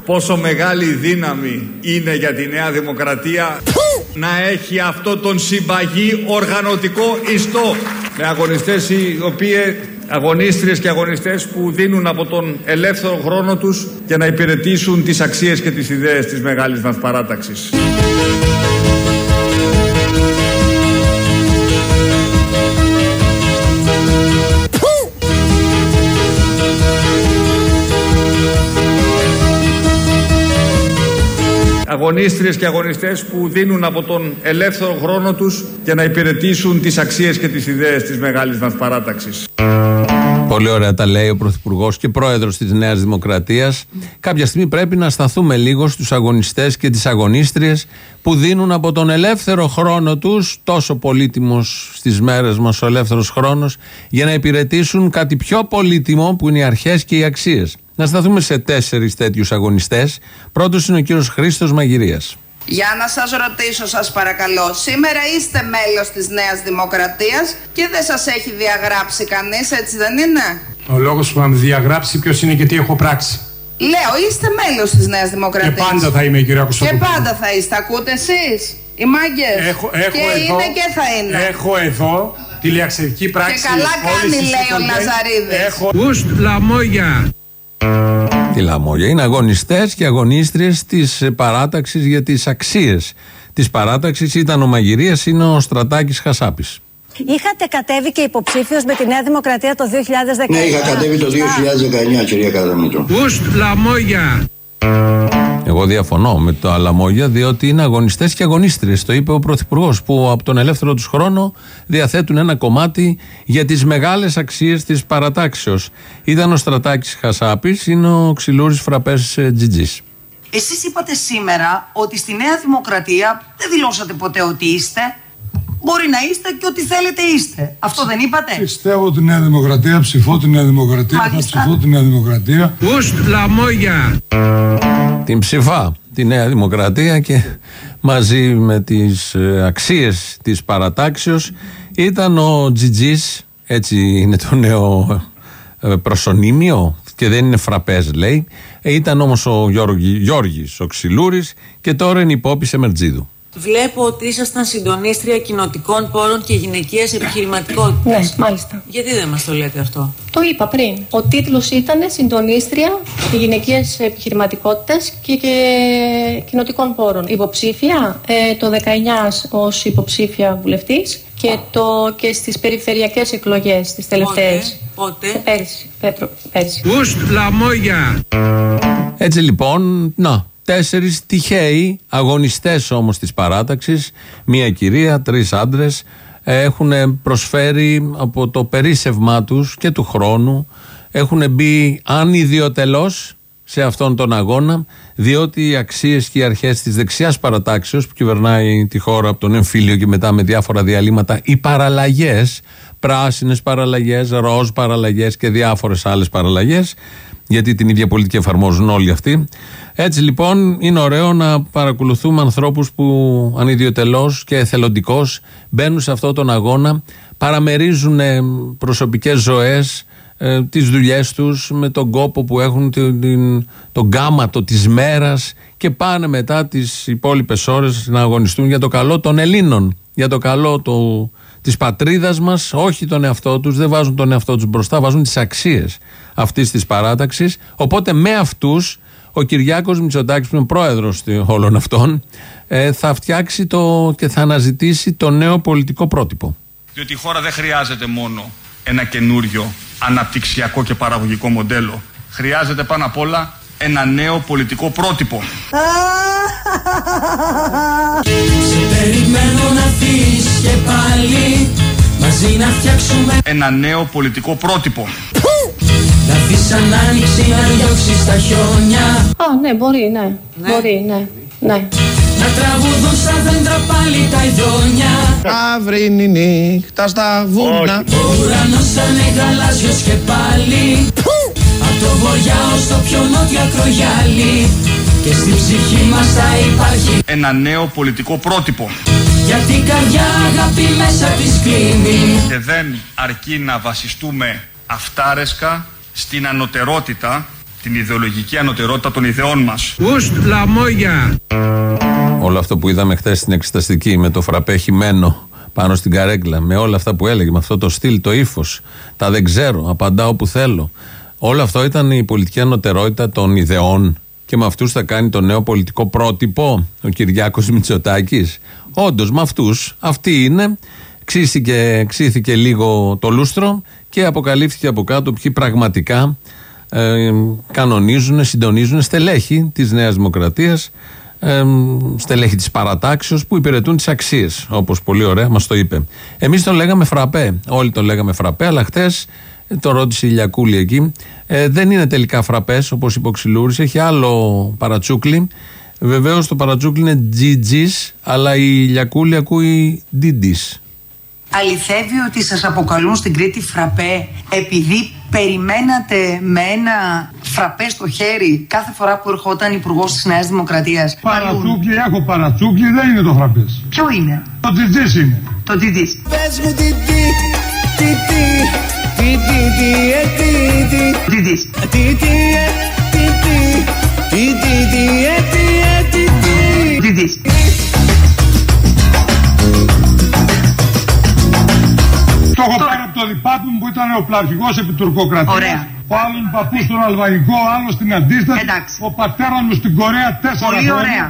πόσο μεγάλη δύναμη είναι για τη Νέα Δημοκρατία να έχει αυτό τον συμπαγή οργανωτικό ιστό με αγωνιστές αγωνίστριες και αγωνιστές που δίνουν από τον ελεύθερο χρόνο τους για να υπηρετήσουν τις αξίες και τις ιδέες της μεγάλης μας παράταξης. Αγωνίστριες και αγωνιστές που δίνουν από τον ελεύθερο χρόνο τους για να υπηρετήσουν τις αξίες και τις ιδέες της μεγάλης μας παράταξης. Πολύ ωραία τα λέει ο Πρωθυπουργός και Πρόεδρος της Νέας Δημοκρατίας. Κάποια στιγμή πρέπει να σταθούμε λίγο στους αγωνιστές και τις αγωνίστριες που δίνουν από τον ελεύθερο χρόνο τους, τόσο πολύτιμος στις μέρες μας ο ελεύθερος χρόνος, για να υπηρετήσουν κάτι πιο πολύτιμο που είναι οι αρχές και οι αξίες. Να σταθούμε σε 4 τέτοιους αγωνιστές. Πρώτος είναι ο κύριος Χρήστος Μαγειρίας. Για να σας ρωτήσω, σας παρακαλώ, σήμερα είστε μέλος της Νέας Δημοκρατίας και δεν σας έχει διαγράψει κανείς, έτσι δεν είναι? Ο λόγος που θα με διαγράψει ποιος είναι και τι έχω πράξει? Λέω, είστε μέλος της Νέας Δημοκρατίας. Και πάντα θα είμαι, κυρία Κωστοπούλου. Και πάντα θα είστε, ακούτε εσείς, οι μάγκες. Και εδώ, είναι και θα είναι. Έχω εδώ τηλεαξιακή πράξη. Και καλά κάνει, λέει ο Λαζαρίδης. Ουστ λαμόγια. Τι λαμόγια, είναι αγωνιστές και αγωνίστριες της παράταξης για τις αξίες της παράταξης. Ήταν ο Μαγειρίας, είναι ο Στρατάκης Χασάπης. Είχατε κατέβει και υποψήφιος με τη Νέα Δημοκρατία το 2019. Ναι, είχα κατέβει το 2019, κυρία Καραμήτρου. Ουστ λαμόγια. Εγώ διαφωνώ με τα λαμόγια, διότι είναι αγωνιστές και αγωνίστριες. Το είπε ο Πρωθυπουργός, που από τον ελεύθερο τους χρόνο διαθέτουν ένα κομμάτι για τις μεγάλες αξίες της παρατάξεως. Ήταν ο Στρατάκης Χασάπης, είναι ο Ξυλούρης Φραπές Τζιτζής. Εσείς είπατε σήμερα ότι στη Νέα Δημοκρατία δεν δηλώσατε ποτέ ότι είστε. Μπορεί να είστε και ό,τι θέλετε είστε. Αυτό δεν είπατε? Πιστεύω τη Νέα Δημοκρατία, ψηφώ τη Νέα Δημοκρατία, Μάλιστα. θα ψηφώ τη Νέα Δημοκρατία. Ουστ λαμόγια. Την ψηφά τη Νέα Δημοκρατία και μαζί με τις αξίες της παρατάξεως ήταν ο Τζιτζής, έτσι είναι το νέο προσωνύμιο και δεν είναι Φραπές λέει. Ήταν όμως ο Γιώργης ο Ξυλούρης και τώρα είναι υπόπη σε Μερτζίδου. Βλέπω ότι ήσασταν συντονίστρια κοινοτικών πόρων και γυναικείας επιχειρηματικότητας. Ναι, μάλιστα. Γιατί δεν μας το λέτε αυτό? Το είπα πριν. Ο τίτλος ήταν συντονίστρια γυναικείας επιχειρηματικότητας και κοινοτικών πόρων. Υποψήφια το 19 ως υποψήφια βουλευτής και στις περιφερειακές εκλογές τις τελευταίες. Πότε? Πέρσι. Ουστ λαμόγια. Έτσι λοιπόν, 4 τυχαίοι αγωνιστές όμως της παράταξης, μία κυρία, 3 άντρες, έχουν προσφέρει από το περίσσευμά τους και του χρόνου, έχουν μπει ανιδιοτελώς σε αυτόν τον αγώνα, διότι οι αξίες και οι αρχές της δεξιάς παρατάξεως που κυβερνάει τη χώρα από τον εμφύλιο και μετά με διάφορα διαλύματα, οι παραλλαγές, πράσινες παραλλαγές, ροζ παραλλαγές και διάφορες άλλες παραλλαγές, γιατί την ίδια πολιτική εφαρμόζουν όλοι αυτοί. Έτσι λοιπόν είναι ωραίο να παρακολουθούμε ανθρώπους που ανιδιοτελώς και εθελοντικώς μπαίνουν σε αυτόν τον αγώνα, παραμερίζουν προσωπικές ζωές, τις δουλειές τους με τον κόπο που έχουν, τον γκάματο της μέρας και πάνε μετά τις υπόλοιπες ώρες να αγωνιστούν για το καλό των Ελλήνων, για το καλό της πατρίδας μας, όχι τον εαυτό τους, δεν βάζουν τον εαυτό τους μπροστά, βάζουν τις αξίες αυτής της παράταξης. Οπότε με αυτούς ο Κυριάκος Μητσοτάκης, που είναι πρόεδρος όλων αυτών, θα φτιάξει και θα αναζητήσει το νέο πολιτικό πρότυπο. Διότι η χώρα δεν χρειάζεται μόνο ένα καινούριο αναπτυξιακό και παραγωγικό μοντέλο. Χρειάζεται πάνω απ' όλα ένα νέο πολιτικό πρότυπο. Σε περιμένω να φύγεις και πάλι μαζί να φτιάξουμε ένα νέο πολιτικό πρότυπο. Να δεις αν άνοιξη να διώξεις τα χιόνια. Ναι, μπορεί, ναι. Μπορεί, ναι. Να τραγουδούν σαν δέντρα πάλι τα ειδόνια. Αύρινη νύχτα στα βούνα. Ο ουρανός θα είναι γαλάζιος και πάλι. Απ' το βορειά ως το πιο νότιο ακρογιάλι. Και στη ψυχή μας θα υπάρχει ένα νέο πολιτικό πρότυπο. Γιατί η καρδιά αγάπη μέσα της κλείνει. Και δεν αρκεί να βασιστούμε αυτάρεσκα στην ανωτερότητα την ιδεολογική ανωτερότητα των ιδεών μας. Ουστ λαμόγια. Όλο αυτό που είδαμε χθες στην εξεταστική με το φραπέ χυμένο πάνω στην καρέγκλα, με όλα αυτά που έλεγε, με αυτό το στυλ, το ύφος, τα δεν ξέρω, απαντάω όπου θέλω. Όλο αυτό ήταν η πολιτική ανωτερότητα των ιδεών και με αυτούς θα κάνει το νέο πολιτικό πρότυπο ο Κυριάκος Μητσοτάκης. Όντως με αυτούς, αυτοί είναι. Ξύθηκε λίγο το λούστρο και αποκαλύφθηκε από κάτω ποιοι πραγματικά κανονίζουν, συντονίζουν στελέχη της Νέας Δημοκρατίας, στελέχη της παρατάξεως που υπηρετούν τις αξίες, όπως πολύ ωραία μας το είπε. Εμείς τον λέγαμε φραπέ, όλοι τον λέγαμε φραπέ, αλλά χτες το ρώτησε η Λιακούλη εκεί, δεν είναι τελικά φραπές όπως είπε ο Ξυλούρης, έχει άλλο παρατσούκλι. Βεβαίως το παρατσούκλι είναι GG's, αλλά η Λιακούλη ακούει DD's. Αληθεύει ότι σας αποκαλούν στην Κρήτη φραπέ επειδή περιμένατε με ένα φραπέ στο χέρι κάθε φορά που ερχόταν υπουργός της Νέας Δημοκρατίας? Παρατσούκλι, έχω παρατσούκλι, δεν είναι το φραπές. Ποιο είναι? Το GG's είναι. Το GG's. Πες μου τι Το έχω πάρει από το διπάτου μου που ήταν ο πλαρχηγός επί τουρκοκρατίας. Ωραία. Ο άλλος παππούς στον Αλβανικό, ο άλλος στην Αντίσταση. Εντάξει. Ο πατέρας μου στην Κορέα 4 χρόνια. Πολύ ωραία.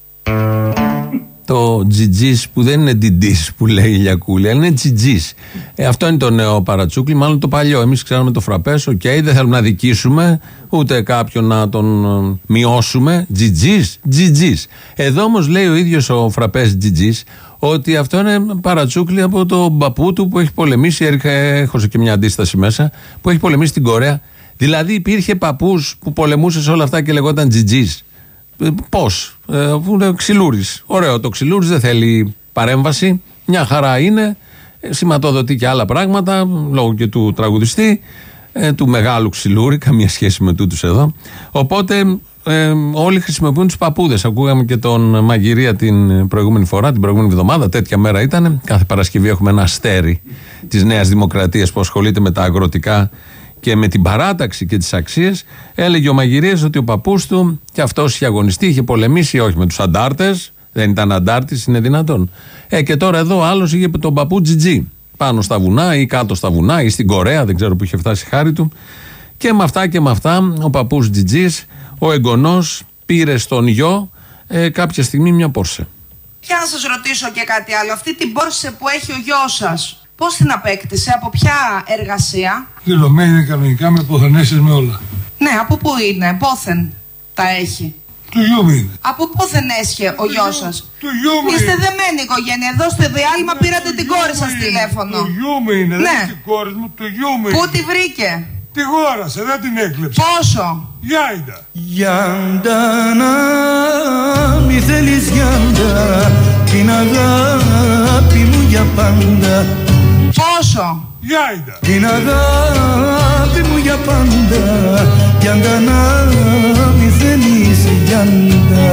Το GG's που δεν είναι DD's που λέει η Λιακούλη, είναι GG's. Αυτό είναι το νέο παρατσούκλι, μάλλον το παλιό. Εμείς ξέραμε το φραπές, δεν θέλουμε να δικήσουμε ούτε κάποιον να τον μειώσουμε. GG's. Εδώ όμως λέει ο ίδιος ο φραπές GG's ότι αυτό είναι παρατσούκλι από τον παππού του που έχει πολεμήσει, έχωσε και μια αντίσταση μέσα, που έχει πολεμήσει στην Κορέα. Δηλαδή υπήρχε παππούς που πολεμούσε σε όλα αυτά και λεγόταν GG's. Πώς? Που είναι ο Ξυλούρης. Ωραίο, το Ξυλούρης δεν θέλει παρέμβαση. Μια χαρά είναι. Σηματοδοτεί και άλλα πράγματα λόγω και του τραγουδιστή, του μεγάλου Ξυλούρη. Καμία σχέση με τούτους εδώ. Οπότε όλοι χρησιμοποιούν τους παππούδες. Ακούγαμε και τον Μαγειρία την προηγούμενη φορά, την προηγούμενη εβδομάδα. Τέτοια μέρα ήταν. Κάθε Παρασκευή έχουμε ένα αστέρι της Νέας Δημοκρατίας που ασχολείται με τα αγροτικά και με την παράταξη και τις αξίες. Έλεγε ο Μαγειρίας ότι ο παππούς του και αυτός είχε αγωνιστεί, είχε πολεμήσει, όχι με τους αντάρτες, δεν ήταν αντάρτης, είναι δυνατόν. Και τώρα εδώ άλλος είχε τον παππού Τζιτζί πάνω στα βουνά ή κάτω στα βουνά ή στην Κορέα, δεν ξέρω που είχε φτάσει η χάρη του. Και με αυτά ο παππούς Τζιτζής, ο εγγονός, πήρε στον γιο κάποια στιγμή μια Πόρσε. Για να σας ρωτήσω και κάτι άλλο, αυτή την Πόρσε που έχει ο γιος σας, πώς την απέκτησε, από ποια εργασία? Δηλωμένη κανονικά με ποθενέσεις με όλα. Ναι, από πού είναι, πόθεν τα έχει? Του γιού μου είναι. Από πόθεν έσχε ο γιος σας? Του γιού μου. Είστε δεμένη οικογένεια, εδώ στο διάλειμμα πήρατε την κόρη σας τηλέφωνο. Του γιού μου είναι, ναι. Δεν είναι την κόρη μου, του γιού μου είναι. Πού τη βρήκε? Τη γόρασε, δεν την έκλεψε. Πόσο? Γιάντα. Γιάντα να μη θέλεις γιάντα, την αγάπη μου για πάντα. Πόσο? Γιάντα. Την αγάπη μου για πάντα, γιάντα να μη θέλεις γιάντα.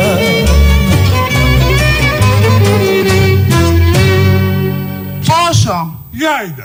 Πόσο? Γιάντα.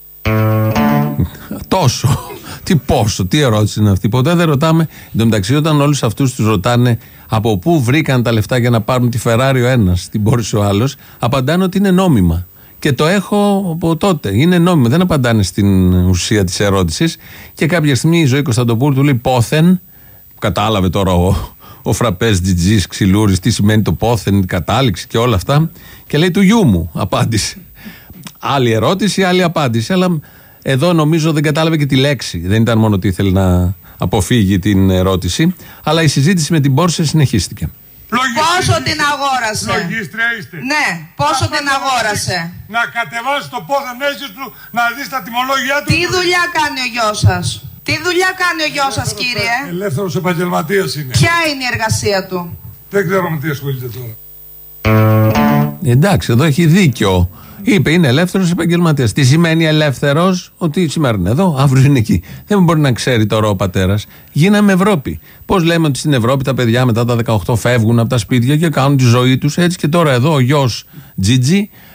Τόσο. Τι πόσο, τι ερώτηση είναι αυτή? Ποτέ δεν ρωτάμε. Εν τω μεταξύ, όταν όλους αυτούς τους ρωτάνε από πού βρήκαν τα λεφτά για να πάρουν τη Ferrari ο ένας, την Porsche ο άλλος, απαντάνε ότι είναι νόμιμα. Και το έχω από τότε. Είναι νόμιμο. Δεν απαντάνε στην ουσία της ερώτησης. Και κάποια στιγμή η Ζωή Κωνσταντοπούλου του λέει πόθεν. Κατάλαβε τώρα ο φραπές Τζιτζής Ξυλούρης τι σημαίνει το πόθεν, η κατάληξη και όλα αυτά. Και λέει του γιού μου απάντησε. Άλλη ερώτηση, άλλη απάντηση. Αλλά εδώ νομίζω δεν κατάλαβε και τη λέξη. Δεν ήταν μόνο ότι ήθελε να αποφύγει την ερώτηση. Αλλά η συζήτηση με την Πόρσε συνεχίστηκε. Πόσο την αγόρασε? Λογίστρια είστε. Ναι, πόσο την αγόρασε? Να κατεβάσει το πόθεν έσαι του, να δεις τα τιμολόγια του. Τι δουλειά κάνει ο γιος σας? Τι δουλειά κάνει ο γιος σας, κύριε? Ελεύθερος επαγγελματίας είναι. Ποια είναι η εργασία του? Δεν ξέρω με τι ασχολείται τώρα. Εντάξει, εδώ έχει δίκιο. Είπε είναι ελεύθερος επαγγελματίας. Τι σημαίνει ελεύθερος? Ότι σήμερα είναι εδώ, αύριο είναι εκεί. Δεν μπορεί να ξέρει τώρα ο πατέρας. Γίναμε Ευρώπη. Πώς λέμε ότι στην Ευρώπη τα παιδιά μετά τα 18 φεύγουν από τα σπίτια και κάνουν τη ζωή τους? Έτσι και τώρα εδώ ο γιος Τζιτζι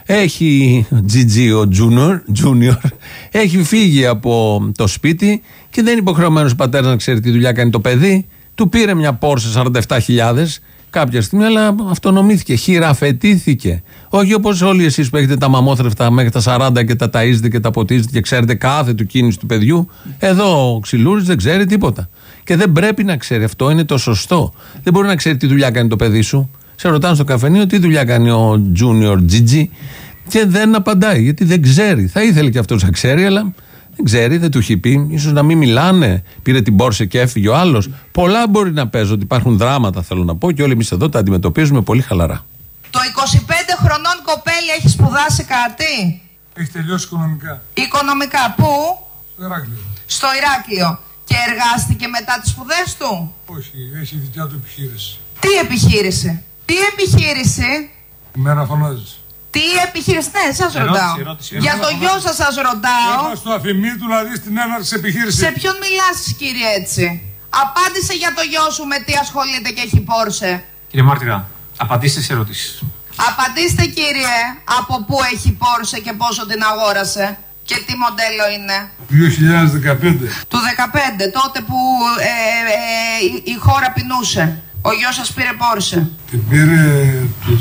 Έχει Gigi ο Junior, έχει φύγει από το σπίτι και δεν είναι υποχρεωμένος ο πατέρας να ξέρει τι δουλειά κάνει το παιδί. Του πήρε μια Porsche 47.000 κάποια στιγμή, αλλά αυτονομήθηκε, χειραφετήθηκε. Όχι όπως όλοι εσείς που έχετε τα μαμόθρευτα μέχρι τα 40 και τα ταΐζετε και τα ποτίζετε και ξέρετε κάθε του κίνηση του παιδιού. Εδώ ο Ξυλούρης δεν ξέρει τίποτα. Και δεν πρέπει να ξέρει, αυτό είναι το σωστό. Δεν μπορεί να ξέρει τι δουλειά κάνει το παιδί σου. Σε ρωτάνε στο καφενείο τι δουλειά κάνει ο Junior Gigi και δεν απαντάει, γιατί δεν ξέρει. Θα ήθελε και αυτός να ξέρει, αλλά δεν ξέρει, δεν του έχει πει. Ίσως να μην μιλάνε. Πήρε την Porsche και έφυγε ο άλλος. Πολλά μπορεί να παίζουν. Υπάρχουν δράματα, θέλω να πω, και όλοι εμείς εδώ τα αντιμετωπίζουμε πολύ χαλαρά. Το 25 χρονών κοπέλι έχει σπουδάσει κάτι? Έχει τελειώσει οικονομικά. Οικονομικά πού? Στο Ηράκλειο. Στο Ηράκλειο. Και εργάστηκε μετά τις σπουδές του? Όχι, έχει δικιά του επιχείρηση. Τι επιχείρηση? Τι επιχείρηση? Η μέρα φωνάζεις. Τι επιχείρηση? Ναι, σας ρωτάω. Για το γιο σας ρωτάω. Είπα στο αφημί του να δεις την έναρξη επιχείρηση. Σε ποιον μιλάς, κύριε, έτσι? Απάντησε για το γιο σου με τι ασχολείται και έχει Porsche. Κύριε Μάρτυρα, απαντήστε σε ερωτήσεις. Απαντήστε, κύριε, από πού έχει Porsche και πόσο την αγόρασε και τι μοντέλο είναι? 2015. Του 2015, τότε που η χώρα πεινούσε. Ο γιος σας πήρε Porsche. Την πήρε το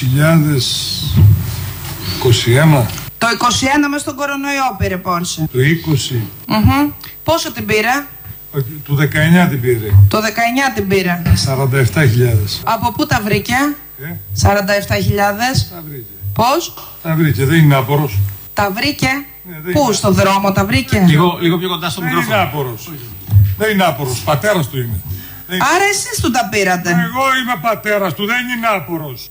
2021. Το 21 μες στον κορονοϊό πήρε Porsche. Το 20. Πόσο την πήρε? Το 19 την πήρε. Το 19 την πήρε. 47.000. Από πού τα βρήκε? 47.000. Τα βρήκε. Πώς? Τα βρήκε, δεν είναι άπορος. Τα βρήκε? Πού, στο δρόμο τα βρήκε? Λίγο πιο κοντά στο μικρόφωνο. Δεν είναι άπορος. Δεν είναι άπορος, πατέρας του είναι. Άρα εσείς του τα πήρατε? Εγώ είμαι πατέρας του, δεν είναι άπορος.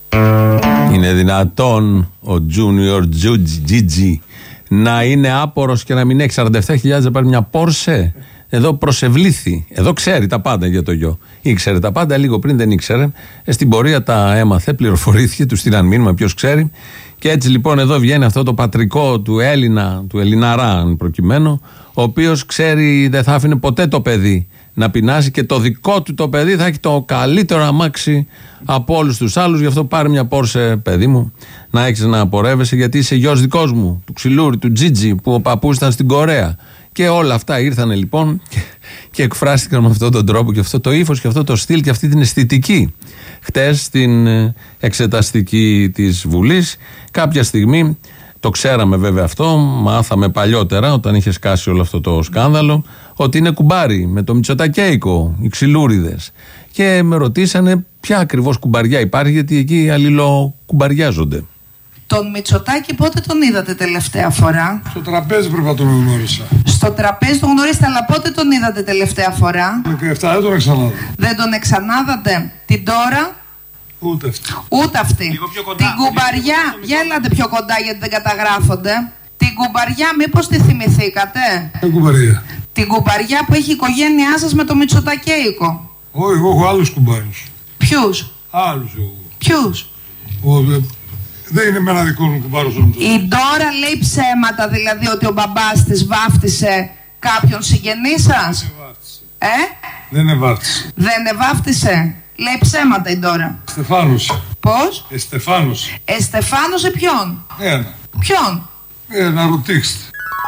Είναι δυνατόν ο Junior Gigi να είναι άπορος και να μην έχει 47.000 να πάρει μια Porsche? Εδώ προσευλήθη. Εδώ ξέρει τα πάντα για το γιο. Ήξερε τα πάντα, λίγο πριν δεν ήξερε. Στην πορεία τα έμαθε, πληροφορήθηκε, του στείλαν μήνυμα, ποιος ξέρει. Και έτσι λοιπόν εδώ βγαίνει αυτό το πατρικό του Έλληνα, του Ελληναρά, αν προκειμένου, ο οποίος ξέρει δεν θα άφηνε ποτέ το παιδί να πεινάσει και το δικό του το παιδί θα έχει το καλύτερο αμάξι από όλους τους άλλους. Γι' αυτό πάρε μια Porsche, παιδί μου, να έχεις να πορεύεσαι, γιατί είσαι γιος δικός μου, του Ξυλούρη, του Gigi, που ο παππούς ήταν στην Κορέα. Και όλα αυτά ήρθανε λοιπόν και εκφράστηκαν με αυτόν τον τρόπο και αυτό το ύφος και αυτό το στυλ και αυτή την αισθητική. Χτες στην εξεταστική της Βουλής, κάποια στιγμή, το ξέραμε βέβαια αυτό, μάθαμε παλιότερα όταν είχε σκάσει όλο αυτό το σκάνδαλο, ότι είναι κουμπάρι με το Μητσοτακέικο, οι Ξυλούριδες. Και με ρωτήσανε ποια ακριβώς κουμπαριά υπάρχει, γιατί εκεί αλληλοκουμπαριάζονται. Τον Μητσοτάκη πότε τον είδατε τελευταία φορά? Στο τραπέζι πρέπει να τον γνώρισα. Στο τραπέζι τον γνωρίσατε, αλλά πότε τον είδατε τελευταία φορά? 17, δεν τον εξανάδατε. Δεν τον εξανάδατε? Την τώρα? Ούτε αυτή. Ούτε αυτή. Λίγο πιο κοντά. Την κουμπαριά, γέλατε πιο κοντά γιατί δεν καταγράφονται. Την κουμπαριά μήπως τη θυμηθήκατε? Ποια κουμπαριά? Την κουμπαριά που έχει η οικογένειά σας με το Μητσοτακέικο. Όχι, εγώ έχω άλλους κουμπάρους. Ποιους? Άλλους εγώ. Ποιους? Δεν είναι με ένα δικό μου κουμπάρο. Η Ντόρα λέει ψέματα, δηλαδή ότι ο μπαμπάς της βάφτισε κάποιον συγγενή σας? Δεν ευάφτισε. Δεν ευάφτισε. Λέει ψέματα η Ντόρα. Εστεφάνωσε. Πώς? Εστεφάνωσε. Εστεφάνωσε ποιον? Ένα. Ποιον? Να ρωτήσετε.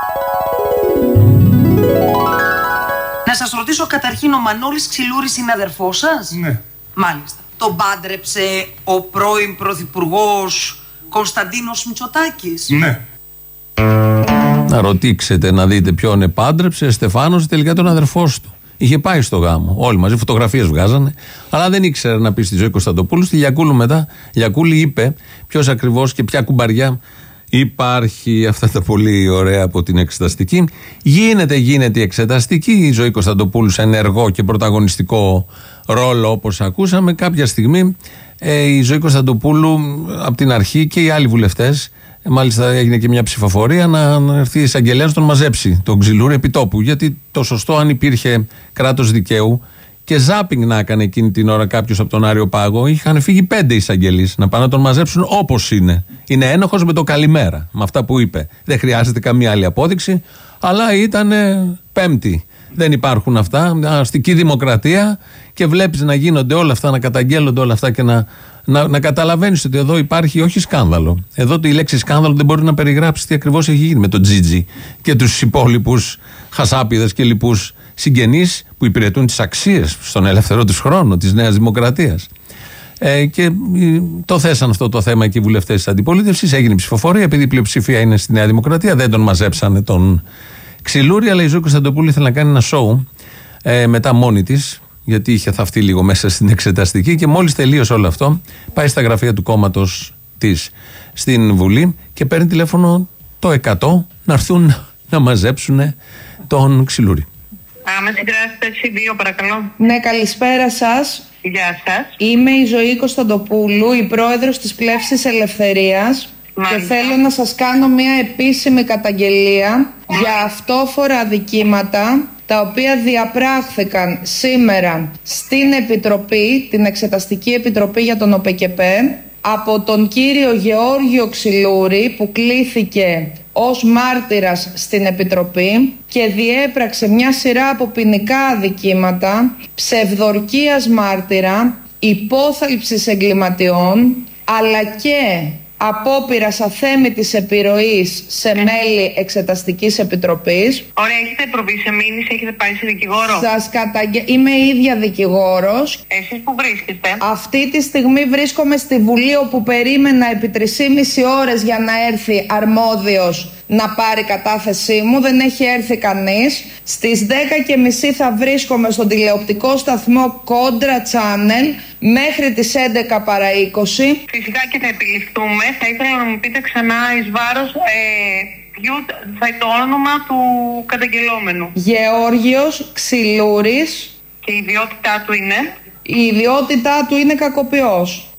Να σας ρωτήσω καταρχήν, ο Μανώλης Ξυλούρης είναι αδερφός σας? Ναι. Μάλιστα. Τον πάντρεψε ο πρώην πρωθυπουργός Κωνσταντίνος Μητσοτάκης? Ναι. Να ρωτήξετε να δείτε ποιον επάντρεψε, Στεφάνος, τελικά τον αδερφός του. Είχε πάει στο γάμο. Όλοι μαζί φωτογραφίες βγάζανε, αλλά δεν ήξερε να πει στη Ζωή Κωνσταντοπούλου. Στη Λιακούλου μετά, Λιακούλη είπε ποιος ακριβώς και ποια κουμπαριά υπάρχει. Αυτά τα πολύ ωραία από την εξεταστική. Γίνεται η εξεταστική. Η Ζωή Κωνσταντοπούλου σε ενεργό και πρωταγωνιστικό ρόλο, όπως ακούσαμε. Κάποια στιγμή η Ζωή Κωνσταντοπούλου από την αρχή και οι άλλοι βουλευτές, μάλιστα έγινε και μια ψηφοφορία να έρθει η εισαγγελέας να τον μαζέψει τον Ξυλούρη επί τόπου. Γιατί το σωστό, αν υπήρχε κράτος δικαίου και ζάπινγκ να έκανε εκείνη την ώρα κάποιος από τον Άριο Πάγο, είχαν φύγει 5 εισαγγελείς να πάνε να τον μαζέψουν όπως είναι. Είναι ένοχος με το καλημέρα, με αυτά που είπε. Δεν χρειάζεται καμία άλλη απόδειξη, αλλά ήταν πέμπτη. Δεν υπάρχουν αυτά. Αστική δημοκρατία και βλέπεις να γίνονται όλα αυτά, να καταγγέλλονται όλα αυτά και να καταλαβαίνεις ότι εδώ υπάρχει όχι σκάνδαλο. Εδώ η λέξη σκάνδαλο δεν μπορεί να περιγράψει τι ακριβώς έχει γίνει με τον Τζίτζι και τους υπόλοιπους χασάπιδες και λοιπούς συγγενείς που υπηρετούν τις αξίες στον ελεύθερο τους χρόνο της Νέας Δημοκρατίας. Και το θέσαν αυτό το θέμα και οι βουλευτές της αντιπολίτευσης. Έγινε ψηφοφορία, επειδή η πλειοψηφία είναι στη Νέα Δημοκρατία, δεν τον μαζέψανε τον Ξυλούρη, αλλά η Ζωή Κωνσταντοπούλου ήθελε να κάνει ένα σοου μετά μόνη της, γιατί είχε θαυτεί λίγο μέσα στην εξεταστική και μόλις τελείωσε όλο αυτό, πάει στα γραφεία του κόμματος της στην Βουλή και παίρνει τηλέφωνο το 100 να έρθουν να μαζέψουν τον Ξυλούρη. Με συγκράσετε εσύ δύο, παρακαλώ. Ναι, καλησπέρα σας. Γεια σας. Είμαι η Ζωή Κωνσταντοπούλου, η πρόεδρος της Πλεύσης Ελευθερίας. Μάλιστα. Και θέλω να σας κάνω μια επίσημη καταγγελία για αυτόφορα αδικήματα τα οποία διαπράχθηκαν σήμερα στην Επιτροπή, την Εξεταστική Επιτροπή για τον ΟΠΕΚΕΠΕ, από τον κύριο Γεώργιο Ξυλούρη, που κλήθηκε ως μάρτυρας στην Επιτροπή και διέπραξε μια σειρά από ποινικά αδικήματα, ψευδορκίας μάρτυρα, υπόθαλψης εγκληματιών, αλλά και απόπειρας αθέμητης επιρροής σε μέλη Εξεταστικής Επιτροπής. Ωραία, έχετε προβεί σε μήνυση, έχετε πάει σε δικηγόρο. Είμαι η ίδια δικηγόρος. Εσείς που βρίσκεστε? Αυτή τη στιγμή βρίσκομαι στη Βουλή, όπου περίμενα επί 3,5 ώρες για να έρθει αρμόδιος να πάρει κατάθεσή μου. Δεν έχει έρθει κανείς. Στις 10:30 θα βρίσκομαι στον τηλεοπτικό σταθμό Κόντρα Channel μέχρι τις 11 παρά 20. Φυσικά και θα επιληφθούμε. Θα ήθελα να μου πείτε ξανά εις βάρος ποιο θα είναι το όνομα του καταγγελόμενου. Γεώργιος Ξυλούρης. Και η ιδιότητά του είναι? Η ιδιότητά του είναι κακοποιός.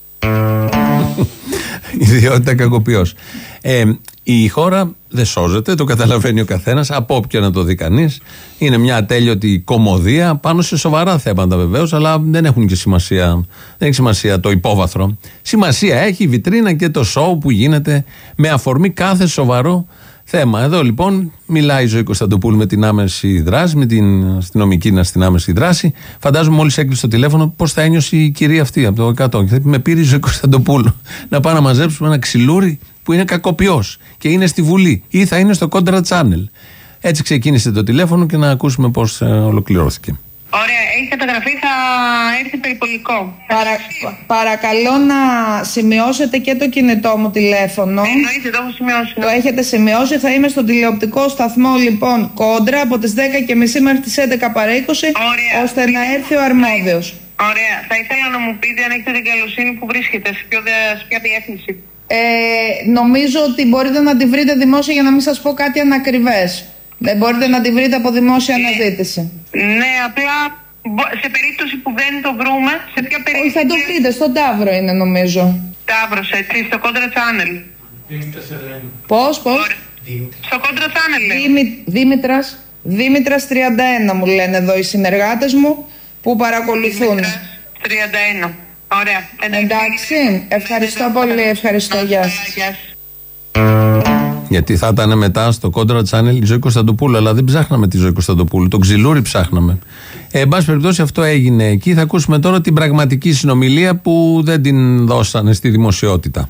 Ιδιότητα κακοποιός. Η χώρα δεν σώζεται, το καταλαβαίνει ο καθένας, από όποιο να το δει κανείς. Είναι μια ατέλειωτη κωμωδία πάνω σε σοβαρά θέματα βεβαίως, αλλά δεν έχουν και σημασία. Δεν έχει σημασία το υπόβαθρο. Σημασία έχει η βιτρίνα και το σοου που γίνεται με αφορμή κάθε σοβαρό θέμα. Εδώ λοιπόν μιλάει η Ζωή Κωνσταντοπούλου με την άμεση δράση, με την αστυνομική στην άμεση δράση. Φαντάζομαι μόλις έκλεισε το τηλέφωνο πώς θα ένιωσε η κυρία αυτή από το 100. Και θα πει, με πήρε η Ζωή Κωνσταντοπούλου να πάμε να μαζέψουμε ένα Ξυλούρη που είναι κακοποιός και είναι στη Βουλή ή θα είναι στο Κόντρα Channel. Έτσι ξεκίνησε το τηλέφωνο και να ακούσουμε πώς ολοκληρώθηκε. Ωραία, έχει καταγραφεί, θα έρθει περιπολικό. Παρακαλώ να σημειώσετε και το κινητό μου τηλέφωνο. Εννοείται, το έχω σημειώσει. Το έχετε σημειώσει, θα είμαι στον τηλεοπτικό σταθμό λοιπόν Κόντρα από τις 10:30 μέχρι τις 11 παρά 20. Ωραία. Ώστε να έρθει ο αρμόδιος. Ωραία, θα ήθελα να μου πείτε αν έχετε την καλοσύνη που βρίσκεται, σε ποια διεύθυνση. Νομίζω ότι μπορείτε να τη βρείτε δημόσια, για να μην σας πω κάτι ανακριβές. Δεν μπορείτε να τη βρείτε από δημόσια αναζήτηση. Ναι, απλά σε περίπτωση που δεν το βρούμε, σε ποια περίπτωση? Όχι, θα το βρείτε, στον Ταύρο είναι νομίζω. Ταύρος, έτσι, στο Κόντρα Channel. Πώς? Στο Κόντρα Channel λέει. Δήμητρας 31 μου λένε εδώ οι συνεργάτες μου που παρακολουθούν. Δήμητρας 31. Ωραία. Εντάξει, ευχαριστώ πολύ, ευχαριστώ, γεια σας. Γιατί θα ήταν μετά στο Κόντρα Channel η Ζωή Κωνσταντοπούλου, αλλά δεν ψάχναμε τη Ζωή Κωνσταντοπούλου, τον Ξυλούρη ψάχναμε. Εν πάση περιπτώσει, αυτό έγινε εκεί. Θα ακούσουμε τώρα την πραγματική συνομιλία που δεν την δώσανε στη δημοσιότητα.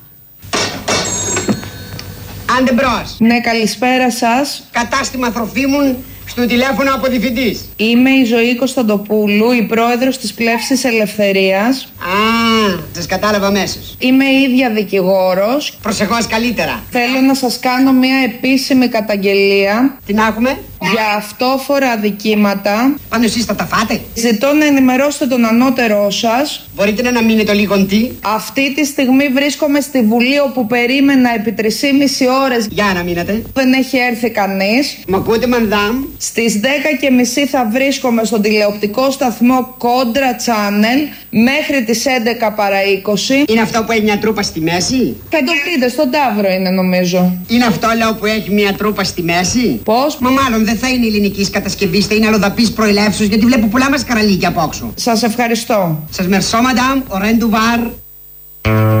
Άντε μπρος. Ναι, καλησπέρα σας. Κατάστημα τροφίμων, στο τηλέφωνο από διευθυντής. Είμαι η Ζωή Κωνσταντοπούλου, η πρόεδρος της Πλεύσης Ελευθερίας. Σας κατάλαβα αμέσως. Είμαι η ίδια δικηγόρος. Προσεχώς καλύτερα. Θέλω να σας κάνω μια επίσημη καταγγελία. Τι να έχουμε? Για αυτόφορα αδικήματα. Πάνω εσείς θα τα φάτε? Ζητώ να ενημερώσετε τον ανώτερό σας. Μπορείτε να μείνετε λίγο τι? Αυτή τη στιγμή βρίσκομαι στη Βουλή, όπου περίμενα επί 3,5 ώρες. Για να μείνετε. Δεν έχει έρθει κανείς. Μ' ακούτε, μανδάμ? Στις 10:30 θα βρίσκομαι στον τηλεοπτικό σταθμό Κόντρα Channel μέχρι τις 11 παρά 20. Είναι αυτό που έχει μια τρούπα στη μέση? Θα το βρείτε, στον Ταύρο είναι νομίζω. Είναι αυτό, λέω, που έχει μια τρούπα στη μέση? Πώς? Μα μάλλον δεν θα είναι ελληνικής κατασκευής, θα είναι αλλοδαπής προελεύσεως, γιατί βλέπω πολλά μασκαραλίκια απόξω. Σας ευχαριστώ. Σας μερσώ, μαντάμ, ο ρεντουβάρ.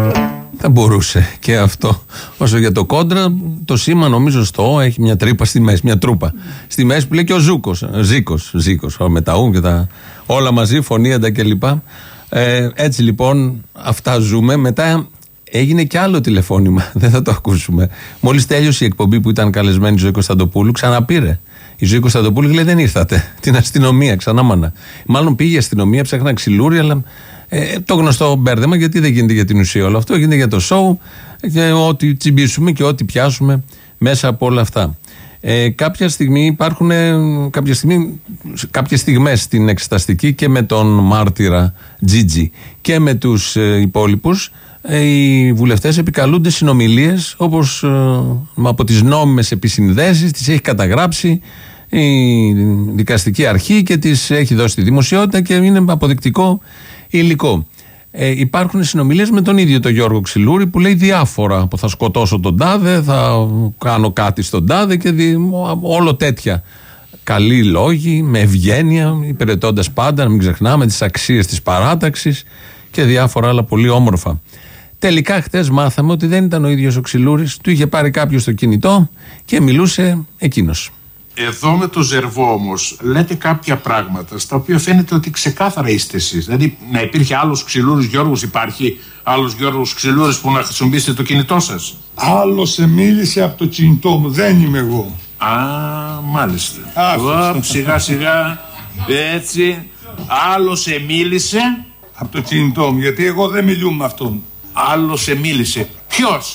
Θα μπορούσε και αυτό. Όσο για το κόντρα, το σήμα νομίζω στο έχει μια τρύπα στη μέση, μια τρούπα. Στη μέση που λέει και ο Ζήκος, με τα ου και τα όλα μαζί, φωνήεντα κλπ. Έτσι λοιπόν, αυτά ζούμε. Μετά έγινε και άλλο τηλεφώνημα, δεν θα το ακούσουμε. Μόλις τέλειωσε η εκπομπή που ήταν καλεσμένη η Ζωή Κωνσταντοπούλου, ξαναπήρε. Η Ζωή Κωνσταντοπούλου λέει: δεν ήρθατε. Την αστυνομία, ξανά μάνα. Μάλλον πήγε η αστυνομία, ψάχνα ξυλούρι, αλλά το γνωστό μπέρδεμα, γιατί δεν γίνεται για την ουσία όλο αυτό, γίνεται για το σοου και ό,τι τσιμπήσουμε και ό,τι πιάσουμε μέσα από όλα αυτά. Κάποια στιγμή υπάρχουν κάποιες στιγμές στην εξεταστική και με τον μάρτυρα Τζίτζι και με τους υπόλοιπους. Οι βουλευτές επικαλούνται συνομιλίες όπως από τις νόμιμες επισυνδέσεις, τις έχει καταγράψει η δικαστική αρχή και τις έχει δώσει τη δημοσιότητα και είναι αποδεικτικό υλικό. Υπάρχουν συνομιλίες με τον ίδιο τον Γιώργο Ξυλούρη που λέει διάφορα, που θα σκοτώσω τον τάδε, θα κάνω κάτι στον τάδε και όλο τέτοια καλοί λόγοι, με ευγένεια, υπηρετώντας πάντα, να μην ξεχνάμε τις αξίες της παράταξης και διάφορα άλλα πολύ όμορφα. Τελικά χτες μάθαμε ότι δεν ήταν ο ίδιος ο Ξυλούρης, του είχε πάρει κάποιος το κινητό και μιλούσε εκείνος. Εδώ με το Ζερβό όμως λέτε κάποια πράγματα στα οποία φαίνεται ότι ξεκάθαρα είστε εσείς. Δηλαδή να υπήρχε άλλος Ξυλούρης Γιώργος, υπάρχει άλλος Γιώργος Ξυλούρης που να χρησιμοποιήσετε το κινητό σας? Άλλος σε μίλησε από το κινητό μου, δεν είμαι εγώ. Α, μάλιστα. Σιγά σιγά, έτσι. Άλλος σε μίλησε από το κινητό μου, γιατί εγώ δεν μιλούμε με αυτόν. Άλλος σε μίλησε. Ποιος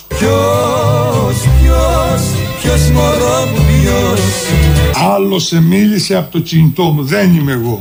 μωρό μου, ποιος? Άλλος σε μίλησε από το κινητό μου, δεν είμαι εγώ.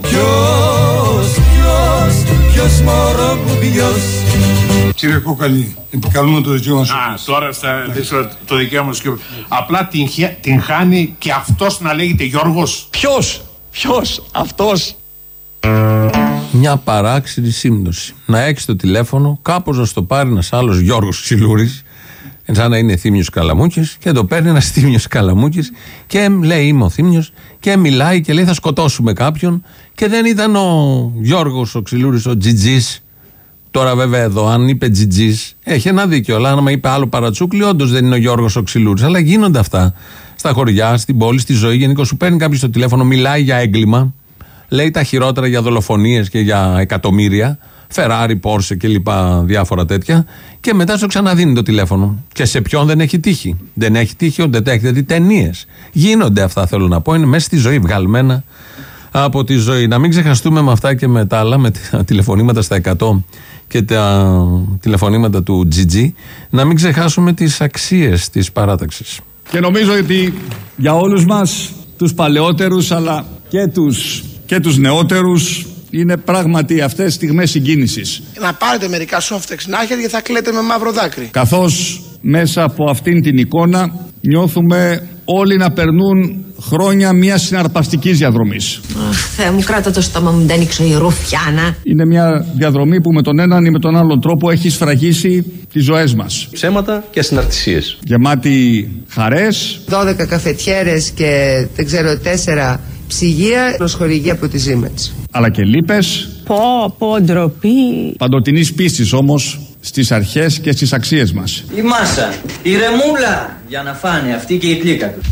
Ποιος μωρό μου, ποιος? Κύριε Κόκαλη, επικαλούμε το δικαίωμα σου. Τώρα θα δείξω το δικαίωμα σου. Απλά την χάνει και αυτός να λέγεται Γιώργος. Ποιος αυτός? Μια παράξενη σύμπτωση. Να έχεις το τηλέφωνο, κάπως να στο πάρει ένας άλλος Γιώργος Ξυλούρης, σαν να είναι Θήμιος Καλαμούκης, και το παίρνει ένας Θήμιος Καλαμούκης και λέει: είμαι ο Θήμιος, και μιλάει και λέει: θα σκοτώσουμε κάποιον. Και δεν ήταν ο Γιώργος ο Ξυλούρης, ο Τζιτζής. Τώρα, βέβαια, εδώ, αν είπε Τζιτζής, έχει ένα δίκιο. Αλλά αν είπε άλλο παρατσούκλι, όντως δεν είναι ο Γιώργος ο Ξυλούρης. Αλλά γίνονται αυτά στα χωριά, στην πόλη, στη ζωή. Γενικώς σου παίρνει κάποιος το τηλέφωνο, μιλάει για έγκλημα, λέει τα χειρότερα για δολοφονίες και για εκατομμύρια, Φεράρι, Πόρσε και λοιπά, διάφορα τέτοια, και μετά σου ξαναδίνει το τηλέφωνο. Και σε ποιον δεν έχει τύχει? Δεν έχει τύχει, ούτε τα έχετε δει ταινίες. Γίνονται αυτά, θέλω να πω, είναι μέσα στη ζωή, βγαλμένα από τη ζωή. Να μην ξεχαστούμε με αυτά και με τα άλλα, με τα τηλεφωνήματα στα 100 και τα τηλεφωνήματα του GG, να μην ξεχάσουμε τις αξίες της παράταξης. Και νομίζω ότι για όλους μας, τους παλαιότερους αλλά και τους νεότερους, είναι πράγματι αυτές στιγμές συγκίνησης. Να πάρετε μερικά σόφτεξ-νάχια και θα κλαίτε με μαύρο δάκρυ. Καθώς μέσα από αυτήν την εικόνα νιώθουμε όλοι να περνούν χρόνια μιας συναρπαστικής διαδρομής. Θεέ μου, κράτα το στόμα μου, δεν ανοίξω η ρουφιάνα. Είναι μια διαδρομή που με τον έναν ή με τον άλλον τρόπο έχει σφραγίσει τις ζωές μας. Ψέματα και συναρτησίες. Γεμάτη χαρές. 12 καφετιέρες και δεν ξέρω 4 ψυγεία προσχορηγεί από τη Siemens. Αλλά και λύπες. Πω, ντροπή. Παντοτινής πίστης όμως στις αρχές και στις αξίες μας. Η μάσα, η ρεμούλα, για να φάνε αυτή και η πλήκα του.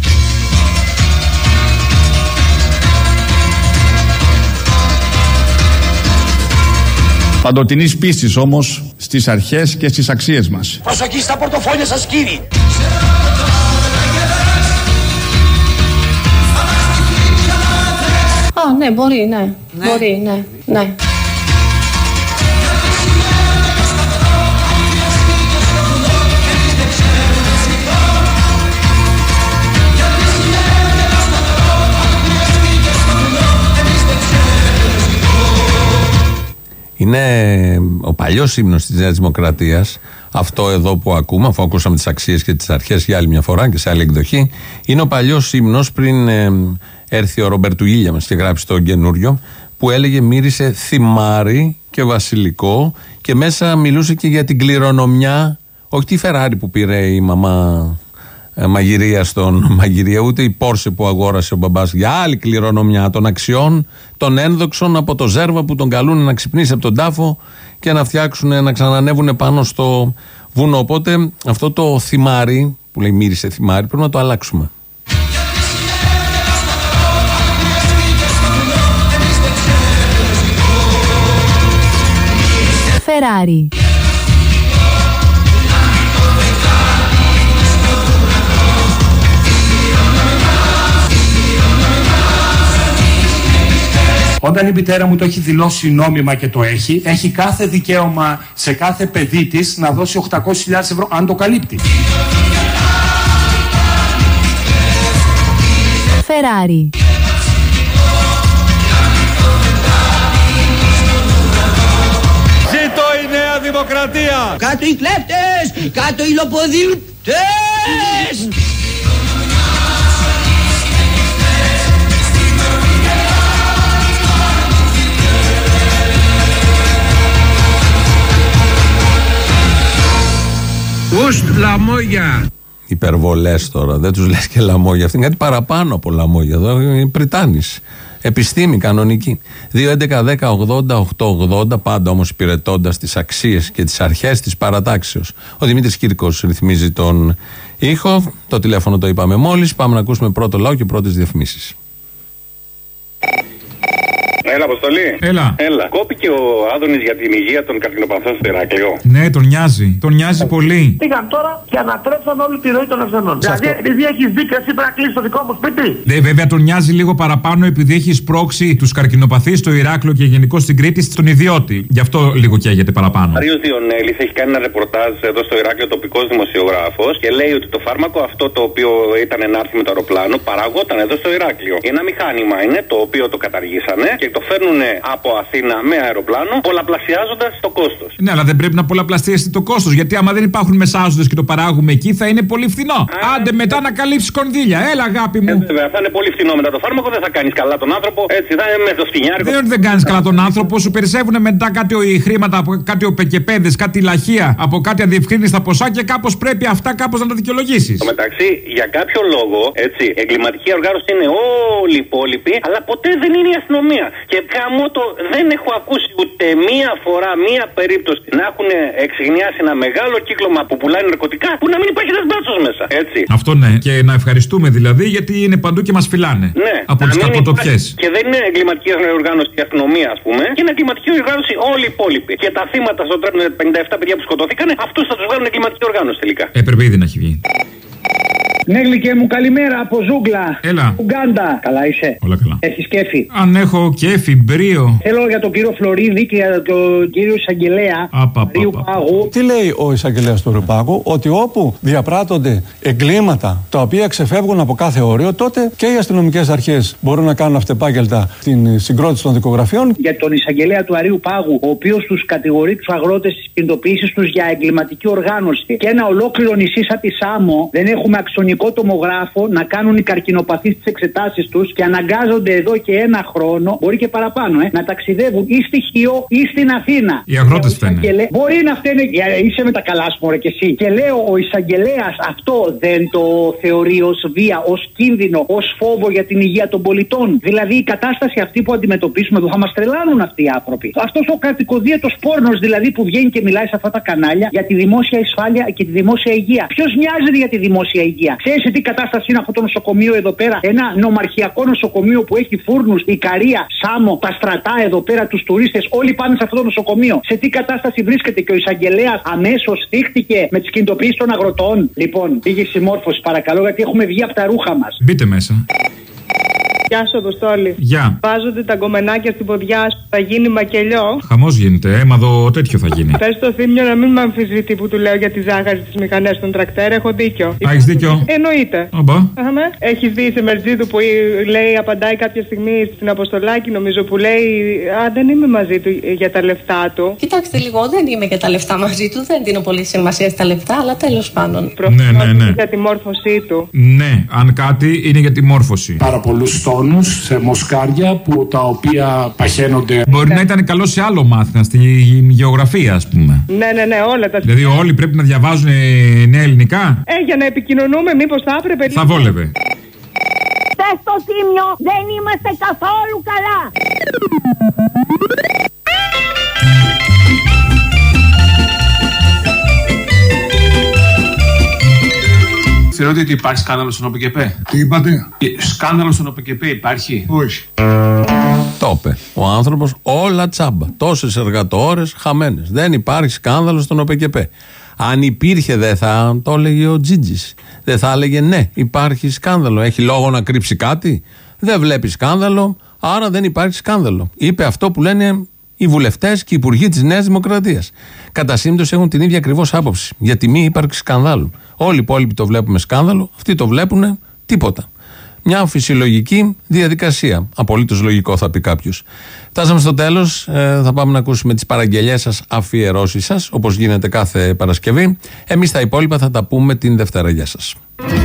Παντοτινής πίστης όμως στις αρχές και στις αξίες μας. Προσοχή στα πορτοφόλια σας, κύριοι. Ναι, μπορεί, ναι. Μπορεί, ναι. Είναι ο παλιός ύμνος της Νέας Δημοκρατίας, αυτό εδώ που ακούμε, αφού ακούσαμε τις αξίες και τις αρχές για άλλη μια φορά και σε άλλη εκδοχή. Είναι ο παλιός ύμνος πριν έρθει ο Ρομπερτουίλια μας και γράψει το καινούριο, που έλεγε μύρισε θυμάρι και βασιλικό, και μέσα μιλούσε και για την κληρονομιά, όχι τη Φεράρι που πήρε η μαμά μαγειρία στον μαγειρία, ούτε η Πόρσε που αγόρασε ο μπαμπάς, για άλλη κληρονομιά των αξιών, των ένδοξων από το Ζέρβα που τον καλούν να ξυπνήσει από τον τάφο και να φτιάξουν, να ξανανεύουν πάνω στο βουνό. Οπότε αυτό το θυμάρι, που λέει μύρισε θυμάρι, πρέπει να το αλλάξουμε. Φεράρι. Όταν η μητέρα μου το έχει δηλώσει νόμιμα και το έχει κάθε δικαίωμα σε κάθε παιδί της να δώσει 800.000 ευρώ αν το καλύπτει. Φεράρι. Ζήτω η Νέα Δημοκρατία! Κάτω οι κλέφτες! Κάτω οι λοποδίλτες! Ουστ λαμόγια. Υπερβολές τώρα, δεν τους λες και λαμόγια. Αυτή είναι κάτι παραπάνω από λαμόγια. Εδώ είναι Πριτάνης. Επιστήμη κανονική. 2.11.10.80.880, πάντα όμως υπηρετώντας τις αξίες και τις αρχές της παρατάξεως. Ο Δημήτρης Κύρκος ρυθμίζει τον ήχο. Το τηλέφωνο το είπαμε μόλις. Πάμε να ακούσουμε πρώτο λαό και πρώτες διαφημίσεις. Έλα, Αποστολή. Έλα. Κόπηκε ο Άδωνης για την υγεία των καρκινοπαθών στο Ηράκλειο. Ναι, τον νοιάζει. Τον νοιάζει πολύ. Πήγαν τώρα και ανατρέψαν όλη τη ροή των ασθενών. Δηλαδή, επειδή έχει δίκιο, εσύ πρέπει να κλείσει το δικό μου σπίτι. Ναι, βέβαια τον νοιάζει λίγο παραπάνω επειδή έχει σπρώξει τους καρκινοπαθείς στο Ηράκλειο και γενικώς στην Κρήτη στον ιδιώτη. Γι' αυτό λίγο καίγεται παραπάνω. Ο Άριος Διονέλης έχει κάνει ένα ρεπορτάζ εδώ στο Ηράκλειο, τοπικός δημοσιογράφος, και λέει ότι το φάρμακο αυτό το οποίο ήταν να έρθει με το αεροπλάνο παραγόταν εδώ στο Ηράκλειο. Ένα μηχάνημα είναι το οποίο το καταργήσανε και το φέρνουν από Αθήνα με αεροπλάνο, πολλαπλασιάζοντας το κόστος. Ναι, αλλά δεν πρέπει να πολλαπλασιαστεί το κόστος. Γιατί άμα δεν υπάρχουν μεσάζοντες και το παράγουμε εκεί, θα είναι πολύ φθηνό. Άντε μετά να καλύψει κονδύλια. Έλα, αγάπη μου. Βέβαια, θα είναι πολύ φθηνό μετά το φάρμακο, δεν θα κάνεις καλά τον άνθρωπο. Έτσι, θα είναι μεσοφθηνιάρικο. Δεν είναι ότι δεν κάνεις καλά τον άνθρωπο, σου περισσεύουν μετά κάτι χρήματα από κάτι οπεκεπέδες, κάτι λαχεία, από κάτι αδιευκρίνηστα ποσά και κάπως πρέπει αυτά κάπως να τα δικαιολογήσεις. Στο μεταξύ, για κάποιο λόγο, έτσι, εγκληματική οργάνωση είναι όλοι οι υπόλοιποι, αλλά ποτέ δεν είναι η αστυνομία. Και δεν έχω ακούσει ούτε μία φορά, μία περίπτωση να έχουν εξηγνιάσει ένα μεγάλο κύκλωμα που πουλάει ναρκωτικά που να μην υπάρχει ένας μπάτσος μέσα. Έτσι. Αυτό ναι. Και να ευχαριστούμε δηλαδή γιατί είναι παντού και μας φυλάνε. Ναι. Από τις κακοτοπιές. Και δεν είναι εγκληματική οργάνωση η αστυνομία, ας πούμε, και είναι εγκληματική οργάνωση όλοι οι υπόλοιποι. Και τα θύματα στο τρένο, 57 παιδιά που σκοτώθηκαν, αυτούς θα τους βγάλουν εγκληματική οργάνωση τελικά. Έπρεπε ήδη να έχει βγει. Ναι, γλυκέ μου, καλημέρα από Ζούγκλα. Έλα. Ουγκάντα. Καλά είσαι? Όλα καλά. Έχεις κέφι? Αν έχω κέφι, μπρίο. Θέλω για τον κύριο Φλωρίδη και για τον κύριο Εισαγγελέα Αρίου Πάγου. Τι λέει ο Εισαγγελέας του Αρίου Πάγου? Ότι όπου διαπράττονται εγκλήματα τα οποία ξεφεύγουν από κάθε όριο, τότε και οι αστυνομικές αρχές μπορούν να κάνουν αυτεπάγγελτα την συγκρότηση των δικογραφιών. Για τον Εισαγγελέα του Αρίου Πάγου, ο οποίος τους κατηγορεί τους αγρότες στις κινητοποιήσεις τους για εγκληματική οργάνωση. Και ένα ολόκληρο νησί σαν τη Σάμο δεν έχουμε αξονικό τομογράφο να κάνουν οι καρκινοπαθείς τις εξετάσεις τους και αναγκάζονται εδώ και ένα χρόνο, μπορεί και παραπάνω, να ταξιδεύουν ή στη Χίο ή στην Αθήνα. Οι αγρότες φταίνε. Μπορεί να φταίνε, είσαι με τα καλά σου μωρέ και εσύ. Και λέω, ο εισαγγελέας αυτό δεν το θεωρεί ως βία, ως κίνδυνο, ως φόβο για την υγεία των πολιτών? Δηλαδή η κατάσταση αυτή που αντιμετωπίσουμε εδώ θα μας τρελάνουν αυτοί οι άνθρωποι. Αυτός ο κρατικοδίαιτος πόρνος δηλαδή που βγαίνει και μιλάει σε αυτά τα κανάλια για τη δημόσια ασφάλεια και τη δημόσια υγεία. Ποιος νοιάζεται για τη δημόσια υγεία? Ξέρεις τι κατάσταση είναι αυτό το νοσοκομείο εδώ πέρα? Ένα νομαρχιακό νοσοκομείο που έχει φούρνους, Ικαρία, Σάμο, τα στρατά εδώ πέρα, τους τουρίστες, όλοι πάνε σε αυτό το νοσοκομείο. Σε τι κατάσταση βρίσκεται? Και ο εισαγγελέας αμέσως θύχτηκε με τις κινητοποιήσεις των αγροτών. Λοιπόν, πήγε συμμόρφωση παρακαλώ, γιατί έχουμε βγει από τα ρούχα μας. Μπείτε μέσα. Γεια σου, Αποστόλη. Γεια. Βάζονται τα γκομενάκια στην ποδιά σου, θα γίνει μακελιό. Χαμός γίνεται, έμαδο τέτοιο θα γίνει. Πες στο Θήμιο να μην με αμφισβητεί που του λέω για τη ζάχαρη στις μηχανές των τρακτέρ, έχω δίκιο. Έχεις δίκιο. Εννοείται. Αμπά. Έχεις δει σε Μερτζίδου που λέει, απαντάει κάποια στιγμή στην Αποστολάκη, νομίζω, που λέει «Α, δεν είμαι μαζί του για τα λεφτά του». Κοιτάξτε λίγο, δεν είμαι για τα λεφτά μαζί του, δεν δίνω πολύ σημασία στα λεφτά, αλλά τέλος πάντων. Ναι. Για τη μόρφωσή του. Ναι, αν κάτι είναι για τη μόρφωση. Πάρα πολλούς τόνους σε μοσκάρια που τα οποία παχαίνονται. Μπορεί να ήταν καλό σε άλλο μάθημα, στη γεωγραφία, ας πούμε. Ναι, όλα τα. Δηλαδή, όλοι πρέπει να διαβάζουν νέα ελληνικά. Για να επικοινωνούμε, μήπως θα έπρεπε. Θα βόλευε. Στο Θήμιο δεν είμαστε καθόλου καλά. Θεωρείτε ότι υπάρχει σκάνδαλο στον ΟΠΚΠ? Τι είπατε? Σκάνδαλο στον ΟΠΚΠ υπάρχει? Όχι. Το είπε ο άνθρωπος, όλα τσάμπα. Τόσες εργατοώρες χαμένες. Δεν υπάρχει σκάνδαλο στον ΟΠΚΠ. Αν υπήρχε, δεν θα το έλεγε ο Τζίτζης. Δεν θα έλεγε ναι, υπάρχει σκάνδαλο. Έχει λόγο να κρύψει κάτι? Δεν βλέπει σκάνδαλο, άρα δεν υπάρχει σκάνδαλο. Είπε αυτό που λένε οι βουλευτές και οι υπουργοί της Νέας Δημοκρατίας. Κατά σύμπτωση έχουν την ίδια ακριβώς άποψη για τη μη ύπαρξη σκανδάλου. Όλοι οι υπόλοιποι το βλέπουμε σκάνδαλο, αυτοί το βλέπουν τίποτα. Μια φυσιολογική διαδικασία. Απολύτως λογικό, θα πει κάποιος. Φτάσαμε στο τέλος. Θα πάμε να ακούσουμε τις παραγγελιές σας, αφιερώσεις σας, όπως γίνεται κάθε Παρασκευή. Εμείς τα υπόλοιπα θα τα πούμε την Δευτέρα. Γεια σας.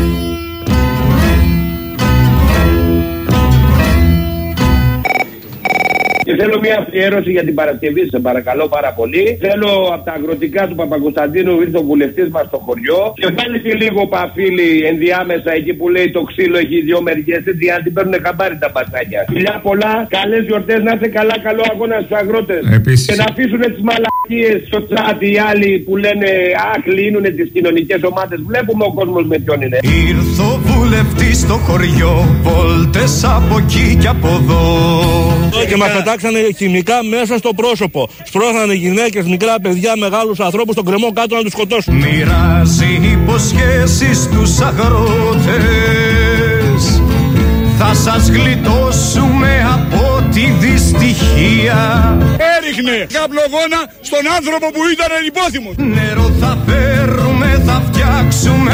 Και θέλω μια αφιέρωση για την Παρασκευή, σε παρακαλώ πάρα πολύ. Θέλω από τα αγροτικά του Παπακοσταντίνου, ήρθε ο βουλευτής μας στο χωριό. Και βάλει και λίγο παφίλι ενδιάμεσα εκεί που λέει το ξύλο έχει δύο μεριές. Έτσι, αν την παίρνουν χαμπάρι τα μπασάκια. Φιλιά πολλά, καλές γιορτές, να είστε καλά, καλό αγώνα στους αγρότες. Επίσης. Και να αφήσουν τις μαλακίες στο τσάτι οι άλλοι που λένε αχ, λύνουν τις κοινωνικές ομάδες. Βλέπουμε ο κόσμος με ποιον είναι. Ήρθε ο βουλευτής στο χωριό, βόλτες από εκεί και από εδώ. Και μας πετάξανε χημικά μέσα στο πρόσωπο. Σπρώχνανε γυναίκες, μικρά παιδιά, μεγάλους ανθρώπους στον κρεμό κάτω να τους σκοτώσουν. Μοιράζει υποσχέσεις στους αγρότες. Θα σας γλιτώσουμε από τη δυστυχία. Έριχνε καπνογόνα στον άνθρωπο που ήταν υπόθυμος. Νερό θα φέρουμε, θα φτιάξουμε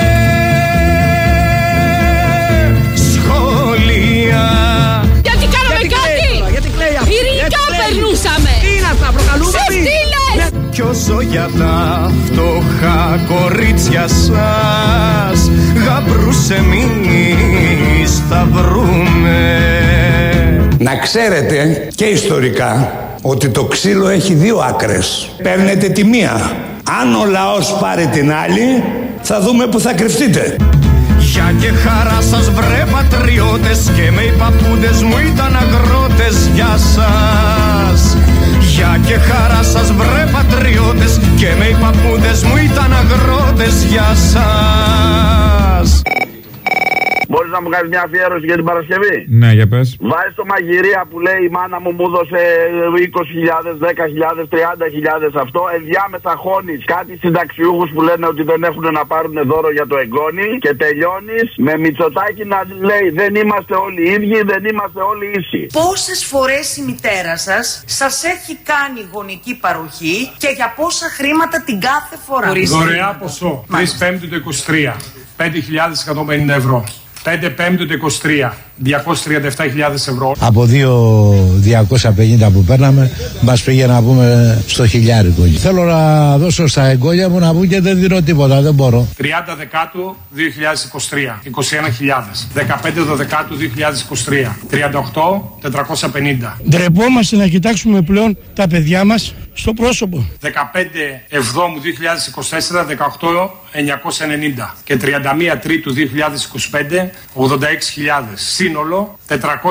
σχολεία. Γιατί κάναμε κάτι! Ειρηνικά περνούσαμε! Τι είναι αυτά, προκαλούμε! Ξεφτύλες! Κι όσο για τα φτωχά κορίτσια σας, γαμπρούς εμείς θα βρούμε. Να ξέρετε και ιστορικά ότι το ξύλο έχει δύο άκρες. Παίρνετε τη μία. Αν ο λαός πάρει την άλλη, θα δούμε που θα κρυφτείτε. Γεια και χαρά σας βρε πατριώτες, και με οι παππούδες μου ήταν αγρότες. Γεια σας. Γεια και χαρά σας βρε πατριώτες, και με οι παππούδες μου ήταν αγρότες. Γεια σας. Μπορείς να μου κάνεις μια αφιέρωση για την Παρασκευή? Ναι, για πες. Βάζεις το μαγειρία που λέει η μάνα μου δώσε 20.000, 10.000, 30.000 αυτό. Ενδιάμεσα χώνεις κάτι συνταξιούχους που λένε ότι δεν έχουν να πάρουν δώρο για το εγγόνι. Και τελειώνεις με Μητσοτάκη να λέει δεν είμαστε όλοι ίδιοι, δεν είμαστε όλοι ίσοι. Πόσες φορές η μητέρα σας έχει κάνει γονική παροχή και για πόσα χρήματα την κάθε φορά? Δωρεά ποσό 3/5 το 23, 5.150 ευρώ. 5/5 το 23, 237.000 ευρώ. Από 2.250 που παίρναμε, μας πήγε να πούμε στο χιλιάρικο. Θέλω να δώσω στα εγγόνια μου να βγουν και δεν δίνω τίποτα, δεν μπορώ. 30 Δεκάτου 2023, 21.000. 15 Δεκάτου 2023, 38 450. Ντρεπόμαστε να κοιτάξουμε πλέον τα παιδιά μας στο πρόσωπο. 15 Εβδόμου 2024, 18 990 και 31 Τρίτου 2025, 86.000. Σύνολο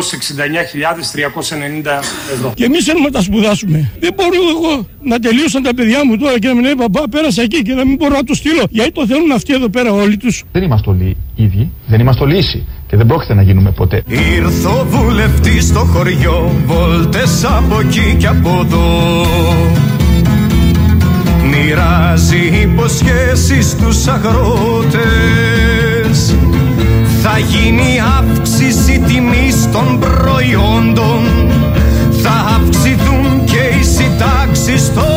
469.390 ευρώ. Και εμείς θέλουμε να τα σπουδάσουμε. Δεν μπορώ εγώ να τελείωσαν τα παιδιά μου τώρα και να μην λέει παπά πέρασα εκεί και να μην μπορώ να το στείλω. Γιατί το θέλουν αυτοί εδώ πέρα όλοι τους. Δεν είμαστε όλοι ίδιοι, δεν είμαστε όλοι ίσοι και δεν πρόκειται να γίνουμε ποτέ. Ήρθε ο βουλευτής στο χωριό, βόλτες από εκεί και από εδώ. Μοιράζει υποσχέσεις στους αγρότες. Θα γίνει αύξηση τιμής των προϊόντων. Θα αυξηθούν και οι συντάξεις των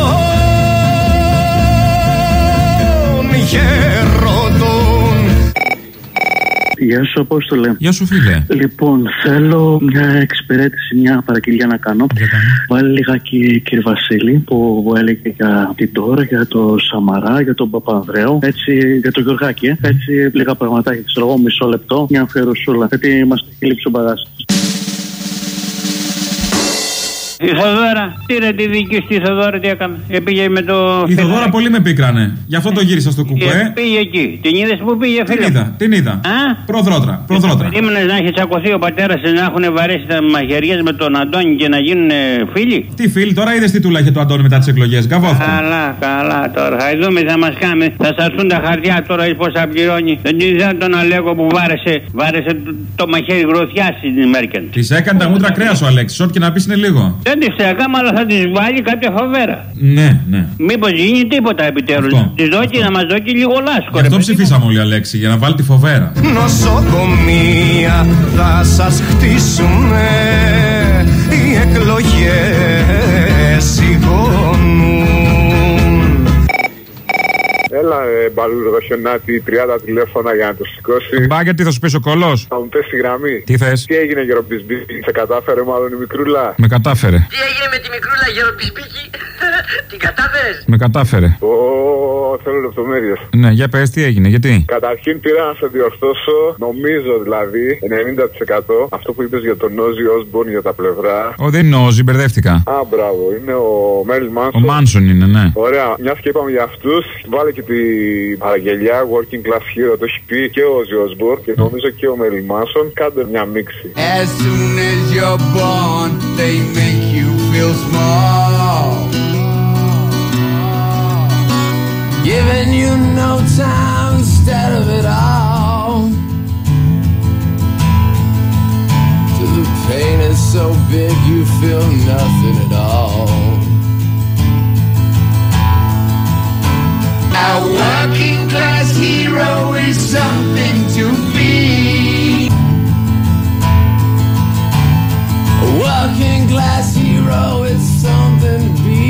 γερόντων. Γεια σου, Απόστολε. Γεια σου, φίλε. Λοιπόν, θέλω μια εξυπηρέτηση, μια παραγγελία να κάνω. Βάλει λιγάκι, κύριε Βασίλη, που έλεγε για την Τώρα, για το Σαμαρά, για τον Παπανδρέο, έτσι, για τον Γιωργάκη. Έτσι, λίγα πραγματάκια. Ξέρω εγώ, μισό λεπτό, μια αφιερωσούλα. Γιατί μας έχει λείψει ο μπαγάς. Η Θοδώρα, τι ρε τη δική στη Θοδώρα, τι έκαμε. Πήγε με το. Η Θοδώρα πολύ με πίκρανε. Γι' αυτό το γύρισα στο κουκουέ. Πήγε εκεί. Την είδε που πήγε, φίλε. Την είδα. Προδρότρα. Περίμενε να έχει τσακωθεί ο πατέρα να έχουν βαρέσει τα μαχαιριές με τον Αντώνη και να γίνουν φίλοι. Τι φίλοι, τώρα είδε τι τούλα είχε το Αντώνη μετά τις εκλογές. Γκαβόθηκε. Καλά τώρα. Θα δούμε, θα μας κάνει. Θα σας έρθουν τα χαρτιά τώρα, πώς θα πληρώνει. Δεν είδα τον Αλέκο που βάρεσε το μαχαίρι γροθιά στην Μέρκελ. Τη έκανε τα μούτρα κρέας ο Αλέξης, ό,τι και να πει είναι λίγο. Δεν τη ξέκαμε, αλλά θα τη βάλει κάποια φοβέρα. Ναι. Μήπως γίνει τίποτα επιτέλους. Τη δώσει να μας δώσει λίγο λάσκο. Γι' αυτό ψηφίσαμε όλοι, Αλέξη, για να βάλει τη φοβέρα. Νοσοκομεία θα σας χτίσουμε, οι εκλογές σιγώνουν. Έλα, μπαλουρδοχιονάτη, 30 τηλέφωνα για να το σηκώσει. Μπάγκερ, τι θα σου πει ο κολός. Θα μου πες τη γραμμή. Τι θες. Τι έγινε, Γεροπισμπίκη, σε κατάφερε μάλλον η μικρούλα. Με κατάφερε. Τι έγινε με τη μικρούλα, Γεροπισμπίκη, την κατάφερες. Με κατάφερε. Θέλω λεπτομέρειες. Ναι, για πες, τι έγινε, γιατί. Καταρχήν πήρα να σε διορθώσω, νομίζω δηλαδή, 90% αυτό που είπες για τον Όζι Όσμπορν για τα πλευρά. Δεν είναι ο Όζι, μπερδεύτηκα. Μπράβο, είναι ο Μέλ Μάνσον. Ο Μάνσον είναι, ναι. Ωραία, μια και είπαμε για αυτούς, βάλε και την παραγγελιά Working Class Hero, το έχει πει και ο Όζι Όσμπορν και νομίζω και ο Μέλ Μάνσον. Κάντε μια μίξη. As soon as you're born, they make you feel small. Giving you no time instead of it all. Till the pain is so big you feel nothing at all. A working class hero is something to be. A working class hero is something to be.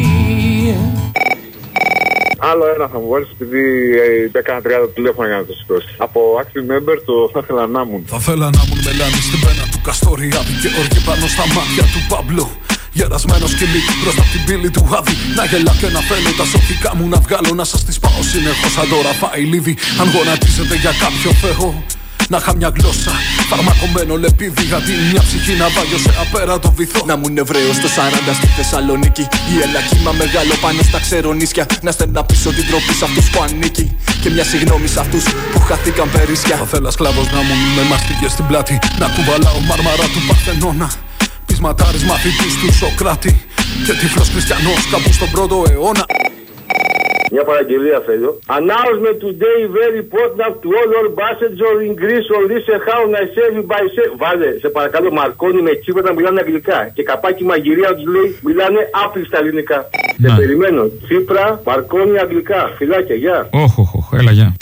Άλλο ένα θα μου βάλεις επειδή έκανα 30 τηλέφωνα για να το σηκώσει. Από active member το θα ήθελα να ήμουν. Θα ήθελα να ήμουν μελάνη στην πένα του Καστοριάδη και όργη πάνω στα μάτια του Παμπλό. Γερασμένο σκυλί μπροστά από την πύλη του Άδη. Να γελά και να φαίνω τα σοφικά μου να βγάλω. Να σας τις πάω συνεχώς σαν τώρα φάει λίδι. Αν γονατίζετε για κάποιο Θεό. Να είχα μια γλώσσα, φαρμακωμένο λεπίδι. Γιατί μια ψυχή να βάγιο σε απέραντο βυθό. Να ήμουν Εβραίος το 40 στη Θεσσαλονίκη. Η έλα κύμα μεγάλο πάνω στα ξερονίσια. Να στεναπίσω την τροπή σ' αυτούς που ανήκει. Και μια συγγνώμη σ' αυτούς που χαθήκαν περίσσια. Θα θέλα σκλάβος να ήμουν με μαστίγες στην πλάτη. Να κουβαλάω μάρμαρα του Παρθενώνα. Πεισματάρης μαθητής του Σοκράτη. Και τυφλός χριστιανός κάπου στον 1ο αιώνα. Μια παραγγελία θέλω. Announcement today very important to all our passengers in Greece or listen how I save by save. Βάλε, σε παρακαλώ, Μαρκόνι με Τσίπρα να μιλάνε αγγλικά. Και καπάκι μαγειρία τους λέει μιλάνε άπλιστα ελληνικά. Σε περιμένω. Τσίπρα, Μαρκόνι αγγλικά. Φιλάκια, γεια. Έλα, γεια.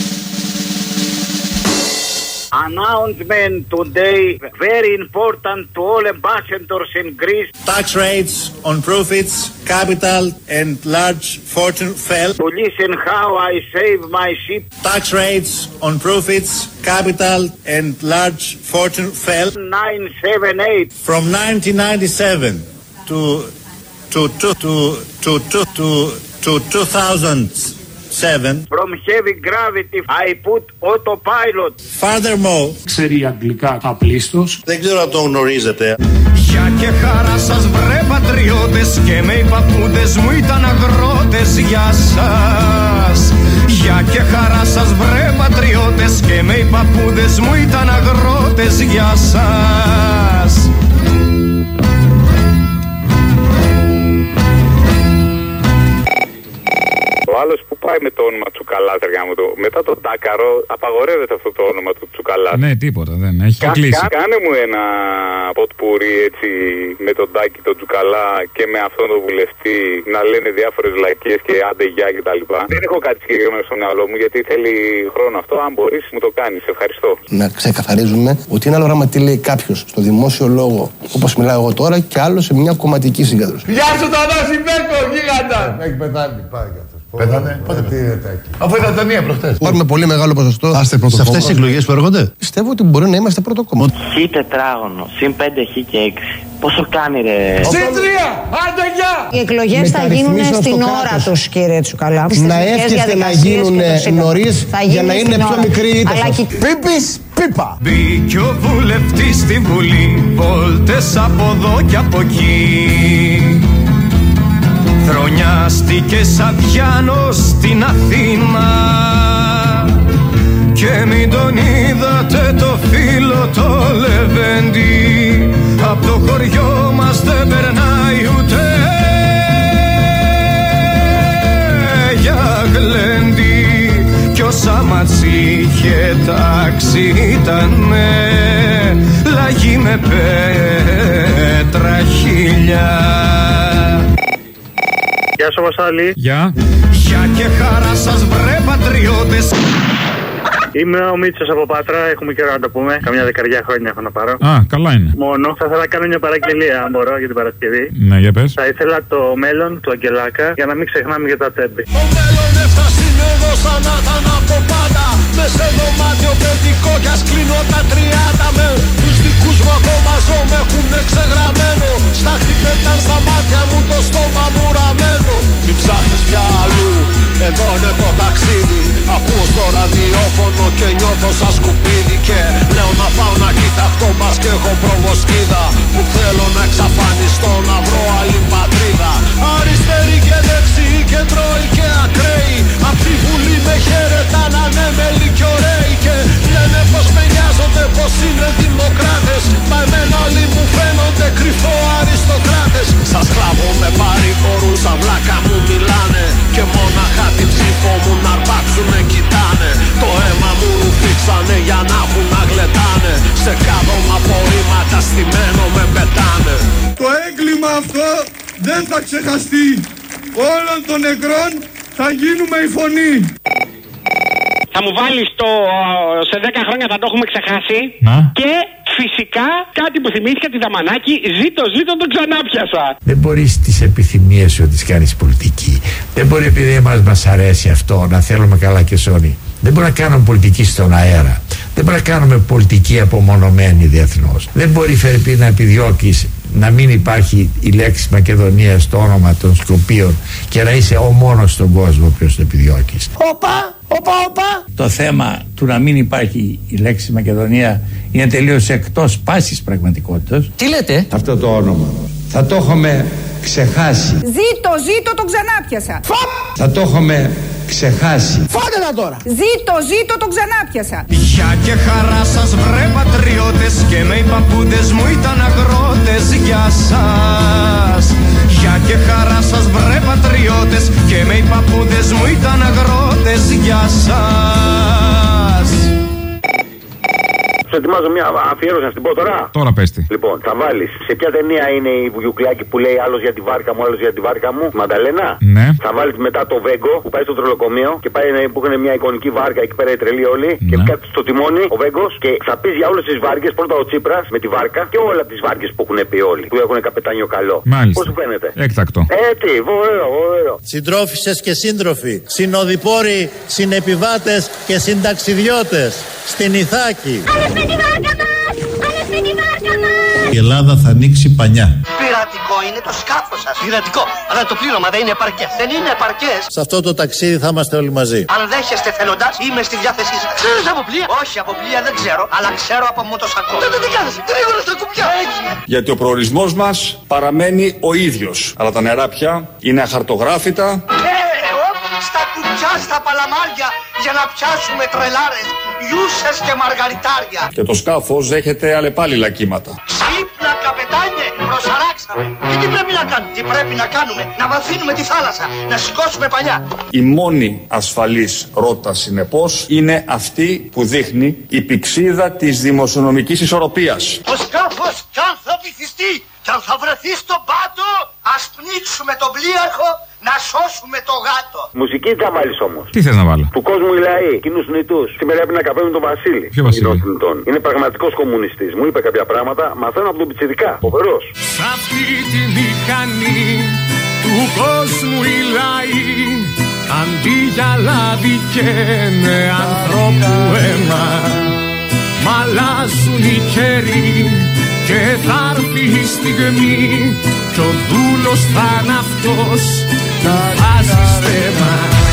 Announcement today very important to all ambassadors in Greece. Tax rates on profits, capital and large fortune fell. To listen how I save my ship. Tax rates on profits, capital and large fortune fell. 978 from 1997 to 2007. From heavy gravity I put autopilot. Furthermore, ξέρει αγγλικά απλίστος. Δεν ξέρω αν το γνωρίζετε. Γεια και χαρά σας βρε πατριώτες και με οι παππούδες μου ήταν αγρότες. Γεια σας. Γεια και χαρά σας βρε πατριώτες και με οι παππούδες μου ήταν αγρότες. Γεια σας. Ο άλλος που πάει με το όνομα Τσουκαλάς, μετά τον Τάκαρο, απαγορεύεται αυτό το όνομα του Τσουκαλάς. Ναι, τίποτα, δεν έχει κλείσει. Κάνε μου ένα ποτπουρί έτσι με τον Τάκη, τον Τσουκαλά και με αυτόν τον βουλευτή να λένε διάφορες λαϊκίες και άντε γεια κτλ. Δεν έχω κάτι συγκεκριμένο στο μυαλό μου γιατί θέλει χρόνο αυτό. Αν μπορείς, μου το κάνεις. Ευχαριστώ. Να ξεκαθαρίζουμε ότι είναι άλλο πράγμα τι λέει κάποιος στο δημόσιο λόγο, όπως μιλάω εγώ τώρα, και άλλο σε μια κομματική συγκέντρωση. Γεια σου, Θανάση Μπέκο, γίγαντα! Έχει πεθάνει, πάει κι αυτός. Πέθανε, πότε πέθανε. Αφού ήταν ταινία προχτές. Πάρουμε πολύ μεγάλο ποσοστό σε αυτές τις εκλογές που έρχονται. Πιστεύω ότι μπορεί να είμαστε πρώτο κόμμα. Χ τετράγωνο, συν 5 χ και 6. Πόσο κάνει ρε? Συν 3, άντε γεια! Οι εκλογές θα γίνουν στην ώρα τους, κύριε Τσουκαλά. Να εύχεστε να γίνουν νωρίς για να είναι πιο μικρή η ήττα σας. Πίπης, πίπα. Μπήκε ο βουλευτής στη Βουλή, βόλτες βόλτες από εδώ και από εκεί. Θρονιάστηκε σαν Διάνος στην Αθήνα και μην τον είδατε το φίλο το Λεβέντη. Απ' το χωριό μας δεν περνάει ούτε για γλέντι. Κι όσα μας είχε τάξει ήτανε λαγί με πέτρα χίλια. Γεια σου Βασάλη. Γεια. Γεια και χαρά σας βρε πατριώτες. Είμαι ο Μίτσος από Πάτρα, έχουμε καιρό να το πούμε. Καμιά δεκαριά χρόνια έχω να πάρω. Α, καλά είναι. Μόνο θα ήθελα να κάνω μια παραγγελία, αν μπορώ, για την Παρασκευή. Ναι, για πες. Θα ήθελα το μέλλον του Αγγελάκα για να μην ξεχνάμε για τα τέμπη. Το μέλλον έφτασε εδώ σαν να ήταν από πάντα. Μες σε δωμάτιο παιδικό κι ας κλείνω τα 30. Με τους δικούς μου ακόμα ζω με έχουνε ξεγραμμένο. Στα χτυπέταν στα μάτια μου το στόμα μου ραμμένο. Μην ψάχνεις πια αλλού, εδώ είναι το ταξίδι. Ακούω στο ραδιόφωνο και νιώθω σαν σκουπίδι. Και λέω να πάω να κοιταχτώ μπας και έχω προβοσκίδα. Που θέλω να εξαφανιστώ, να βρω άλλη πατρίδα. Αριστερή και δεξί, κεντρώοι και ακραίοι. Απ' τη Βουλή με χαίρεταν ανέμελοι κι ωραίοι. Και λένε πως με νοιάζονται, πως είναι δημοκράτες. Μα εμένα όλοι μου φαίνονται κρυφό αριστοκράτες. Σας κλάβω με παρηγορούς, σαν βλάκα μου μιλάνε. Και μόναχα την ψήφο μου να αρπάξουνε κοιτάνε. Το αίμα μου ρουφήξανε για να έχουν να γλεντάνε. Σε κάδωμα απορρίμματα στημένο με πετάνε. Το έγκλημα αυτό δεν θα ξεχαστεί. Όλων των νεκρών θα γίνουμε η φωνή. Θα μου βάλεις το σε 10 χρόνια θα το έχουμε ξεχάσει. Να. Και φυσικά κάτι που θυμήθηκα τη Δαμανάκη, ζήτω τον ξανάπιασα. Δεν μπορείς τις επιθυμίες σου να τις κάνεις πολιτική. Δεν μπορεί επειδή μας αρέσει αυτό να θέλουμε καλά και σώνει. Δεν μπορεί να κάνουμε πολιτική στον αέρα. Δεν μπορεί να κάνουμε πολιτική απομονωμένη διεθνώς. Δεν μπορεί Φερρυπή να επιδιώκεις να μην υπάρχει η λέξη Μακεδονία στο όνομα των Σκοπίων και να είσαι ο μόνος στον κόσμο που το επιδιώκεις. Οπα! Το θέμα του να μην υπάρχει η λέξη Μακεδονία είναι τελείως εκτός πάσης πραγματικότητας. Τι λέτε? Αυτό το όνομα θα το έχουμε ξεχάσει. Ζήτω τον ξανάπιασα. Θα το έχουμε ξεχάσει. Φάτε τα τώρα. Ζήτω τον ξανάπιασα. Γεια και χαρά σας βρε πατριώτες. Και με οι παππούδες μου ήταν αγρότες. Γεια σας. Γεια και χαρά σας βρε πατριώτες. Και με οι παππούδες μου ήταν αγρότες. Γεια σας. Σου ετοιμάζω μια αφιέρωση, να την πω τώρα. Τώρα πες τη. Λοιπόν, θα βάλεις. Σε ποια ταινία είναι η Βουγιουκλάκη που λέει άλλος για τη βάρκα μου, άλλος για τη βάρκα μου? Μανταλένα. Ναι. Θα βάλεις μετά το Βέγκο που πάει στο τρολοκομείο και πάει που έχουν μια εικονική βάρκα εκεί πέρα οι τρελοί όλοι. Ναι. Και κάτω στο τιμόνι ο Βέγκος και θα πεις για όλες τις βάρκες. Πρώτα ο Τσίπρας με τη βάρκα και όλα τις βάρκες που έχουν πει όλοι. Που έχουν καπετάνιο καλό. Μάλιστα. Πώς σου φαίνεται? Έκτακτο. Τι, ωραίο. Συντρόφισσες και σύντροφοι, συνοδοιπόροι, συνεπιβάτες και συνταξιδιώτες στην Ιθάκη. Η Ελλάδα θα ανοίξει πανιά. Πειρατικό είναι το σκάφος σας. Πειρατικό, αλλά το πλήρωμα δεν είναι επαρκές. Δεν είναι επαρκές. Σε αυτό το ταξίδι θα είμαστε όλοι μαζί. Αν δέχεστε θελοντάς, είμαι στη διάθεσή σας. Ξέρεις από πλοία? Όχι, από πλοία δεν ξέρω, αλλά ξέρω από μοτοσακό. Τι κάνεις, γρήγορα στα κουπιά. Έτσι. Γιατί ο προορισμός μας παραμένει ο ίδιος. Αλλά τα νερά πια είναι αχαρτογράφητα. Στα κουπιά, στα παλαμάρια, για να πιάσουμε τρελάρες, γιούσες και μαργαριτάρια. Και το σκάφος δέχεται αλλεπάλληλα κύματα. Ξύπνα, καπετάνιε, προσαράξαμε. Και τι πρέπει να κάνουμε? Τι πρέπει να κάνουμε? Να βαθύνουμε τη θάλασσα, να σηκώσουμε πανιά. Η μόνη ασφαλής ρότα, συνεπώς, είναι αυτή που δείχνει η πηξίδα της δημοσιονομικής ισορροπίας. Το σκάφος κι αν θα βυθιστεί, κι αν θα βρεθεί στον πάτο, ας πνίξουμε τον πλοίαρχο, να σώσουμε το γάτο. Μουσική θα βάλεις όμως. Τι θες να βάλω? Του κόσμου η λαή, κοινούς νητούς. Σήμερα έπρεπε να καπέλουμε τον Βασίλη. Ποιο Βασίλη? Είναι πραγματικός κομμουνιστής. Μου είπε κάποια πράγματα, μαθαίνω από τον πιτσιρικά. Φοβερός. Σ' αυτή τη μηχανή του κόσμου οι λαοί, αντί για λάδι καίνε ανθρώπου αίμα. Μ' αλλάζουν οι καιροί και θα έρθει η στιγμή κι ο δούλος θα είναι αυτός που βάζει στέμα.